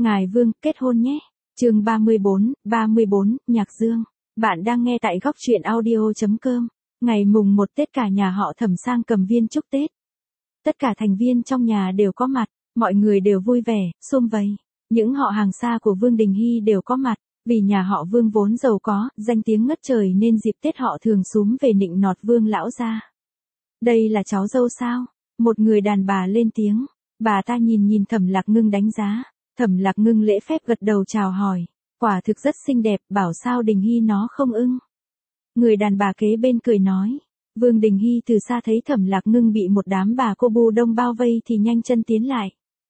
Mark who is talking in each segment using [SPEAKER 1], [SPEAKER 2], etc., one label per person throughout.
[SPEAKER 1] Ngài Vương, kết hôn nhé. Chương 34, Nhạc Dương. Bạn đang nghe tại góc truyện audio.com. Ngày mùng 1 Tết cả nhà họ Thẩm sang cầm viên chúc Tết. Tất cả thành viên trong nhà đều có mặt, mọi người đều vui vẻ, sum vầy. Những họ hàng xa của Vương Đình Hy đều có mặt, vì nhà họ Vương vốn giàu có, danh tiếng ngất trời nên dịp Tết họ thường súm về nịnh nọt Vương lão gia. Đây là cháu dâu sao? Một người đàn bà lên tiếng. Bà ta nhìn Thẩm Lạc Ngưng đánh giá. Thẩm Lạc Ngưng lễ phép gật đầu chào hỏi. Quả thực rất xinh đẹp, bảo sao Đình Hy nó không ưng. Người đàn bà kế bên cười nói. Vương Đình Hy từ xa thấy Thẩm Lạc Ngưng bị một đám bà cô bu đông bao vây thì nhanh chân tiến lại.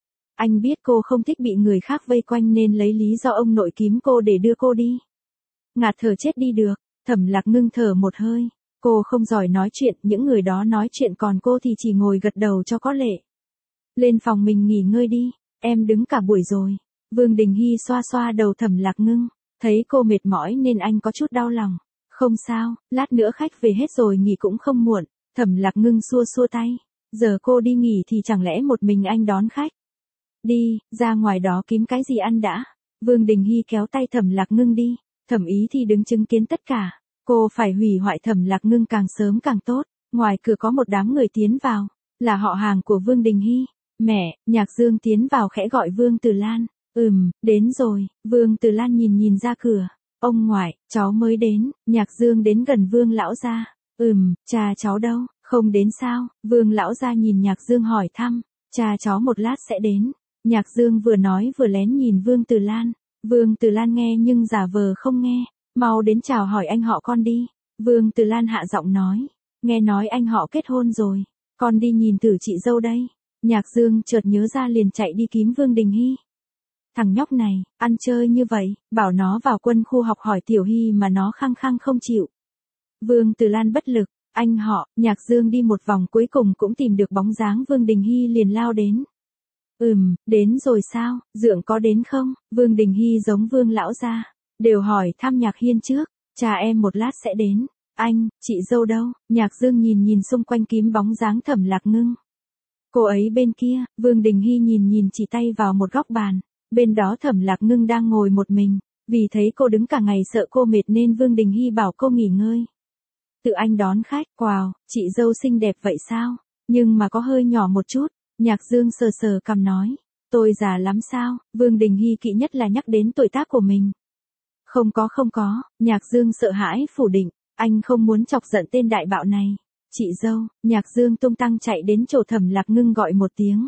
[SPEAKER 1] Anh biết cô không thích bị người khác vây quanh nên lấy lý do ông nội kiếm cô để đưa cô đi. Ngạt thở chết đi được. Thẩm Lạc Ngưng thở một hơi. Cô không giỏi nói chuyện, những người đó nói chuyện còn cô thì chỉ ngồi gật đầu cho có lệ. Lên phòng mình nghỉ ngơi đi, em đứng cả buổi rồi. Vương Đình Hy xoa xoa đầu Thẩm Lạc Ngưng, thấy cô mệt mỏi nên anh có chút đau lòng. Không sao, lát nữa khách về hết rồi nghỉ cũng không muộn. Thẩm Lạc Ngưng xua xua tay. Giờ cô đi nghỉ thì chẳng lẽ một mình anh đón khách? Đi, ra ngoài đó kiếm cái gì ăn đã. Vương Đình Hy kéo tay Thẩm Lạc Ngưng đi. Thẩm Ý thì đứng chứng kiến tất cả. Cô phải hủy hoại Thẩm Lạc Ngưng càng sớm càng tốt. Ngoài cửa có một đám người tiến vào, là họ hàng của Vương Đình Hy. Mẹ, Nhạc Dương tiến vào khẽ gọi Vương Từ Lan. Đến rồi. Vương Từ Lan nhìn ra cửa. Ông ngoại, cháu mới đến. Nhạc Dương đến gần Vương lão gia. Cha cháu đâu? Không đến sao? Vương lão gia nhìn Nhạc Dương hỏi thăm. Cha cháu một lát sẽ đến. Nhạc Dương vừa nói vừa lén nhìn Vương Từ Lan. Vương Từ Lan nghe nhưng giả vờ không nghe. Mau đến chào hỏi anh họ con đi. Vương Từ Lan hạ giọng nói. Nghe nói anh họ kết hôn rồi. Con đi nhìn thử chị dâu đây. Nhạc Dương chợt nhớ ra liền chạy đi kiếm Vương Đình Hy. Thằng nhóc này, ăn chơi như vậy, bảo nó vào quân khu học hỏi Tiểu Hy mà nó khăng khăng không chịu. Vương Từ Lan bất lực, anh họ, Nhạc Dương đi một vòng cuối cùng cũng tìm được bóng dáng Vương Đình Hy liền lao đến. Đến rồi sao, Dượng có đến không? Vương Đình Hy giống Vương lão gia, đều hỏi thăm Nhạc Hiên trước, cha em một lát sẽ đến. Anh, chị dâu đâu? Nhạc Dương nhìn xung quanh kiếm bóng dáng Thẩm Lạc Ngưng. Cô ấy bên kia. Vương Đình Hy nhìn chỉ tay vào một góc bàn. Bên đó Thẩm Lạc Ngưng đang ngồi một mình. Vì thấy cô đứng cả ngày sợ cô mệt nên Vương Đình Hy bảo cô nghỉ ngơi. Tự anh đón khách. Wow, chị dâu xinh đẹp vậy sao? Nhưng mà có hơi nhỏ một chút. Nhạc Dương sờ cằm nói. Tôi già lắm sao? Vương Đình Hy kỵ nhất là nhắc đến tuổi tác của mình. Không có. Nhạc Dương sợ hãi phủ định. Anh không muốn chọc giận tên đại bạo này. Chị dâu. Nhạc Dương tung tăng chạy đến chỗ Thẩm Lạc Ngưng gọi một tiếng.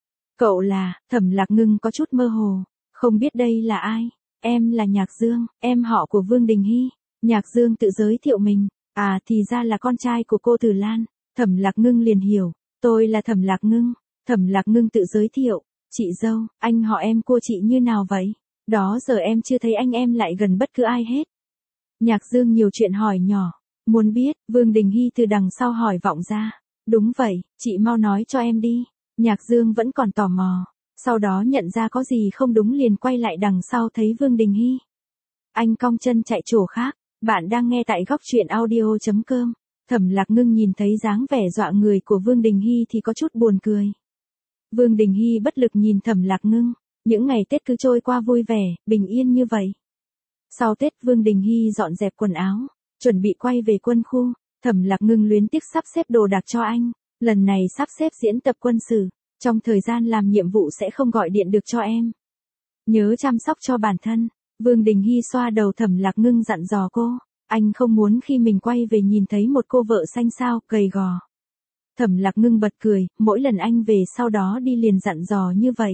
[SPEAKER 1] Cậu là? Thẩm Lạc Ngưng có chút mơ hồ. Không biết đây là ai? Em là Nhạc Dương, em họ của Vương Đình Hy. Nhạc Dương tự giới thiệu mình. À thì ra là con trai của cô Từ Lan. Thẩm Lạc Ngưng liền hiểu. Tôi là Thẩm Lạc Ngưng. Thẩm Lạc Ngưng tự giới thiệu. Chị dâu, anh họ em cô chị như nào vậy? Đó giờ em chưa thấy anh em lại gần bất cứ ai hết. Nhạc Dương nhiều chuyện hỏi nhỏ. Muốn biết, Vương Đình Hy từ đằng sau hỏi vọng ra. Đúng vậy, chị mau nói cho em đi. Nhạc Dương vẫn còn tò mò. Sau đó nhận ra có gì không đúng liền quay lại đằng sau thấy Vương Đình Hy. Anh cong chân chạy chỗ khác. Bạn đang nghe tại góc truyện audio.com. Thẩm Lạc Ngưng nhìn thấy dáng vẻ dọa người của Vương Đình Hy thì có chút buồn cười. Vương Đình Hy bất lực nhìn Thẩm Lạc Ngưng. Những ngày Tết cứ trôi qua vui vẻ, bình yên như vậy. Sau Tết Vương Đình Hy dọn dẹp quần áo, chuẩn bị quay về quân khu. Thẩm Lạc Ngưng luyến tiếc sắp xếp đồ đạc cho anh. Lần này sắp xếp diễn tập quân sự. Trong thời gian làm nhiệm vụ sẽ không gọi điện được cho em. Nhớ chăm sóc cho bản thân. Vương Đình Hy xoa đầu Thẩm Lạc Ngưng dặn dò cô. Anh không muốn khi mình quay về nhìn thấy một cô vợ xanh xao, gầy gò. Thẩm Lạc Ngưng bật cười, mỗi lần anh về sau đó đi liền dặn dò như vậy.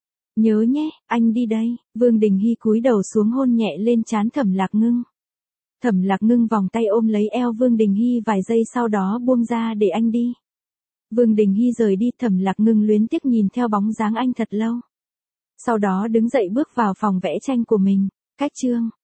[SPEAKER 1] Nhớ nhé, anh đi đây. Vương Đình Hy cúi đầu xuống hôn nhẹ lên trán Thẩm Lạc Ngưng. Thẩm Lạc Ngưng vòng tay ôm lấy eo Vương Đình Hy vài giây sau đó buông ra để anh đi. Vương Đình Hy rời đi, Thẩm Lạc Ngưng luyến tiếc nhìn theo bóng dáng anh thật lâu. Sau đó đứng dậy bước vào phòng vẽ tranh của mình. Cách chương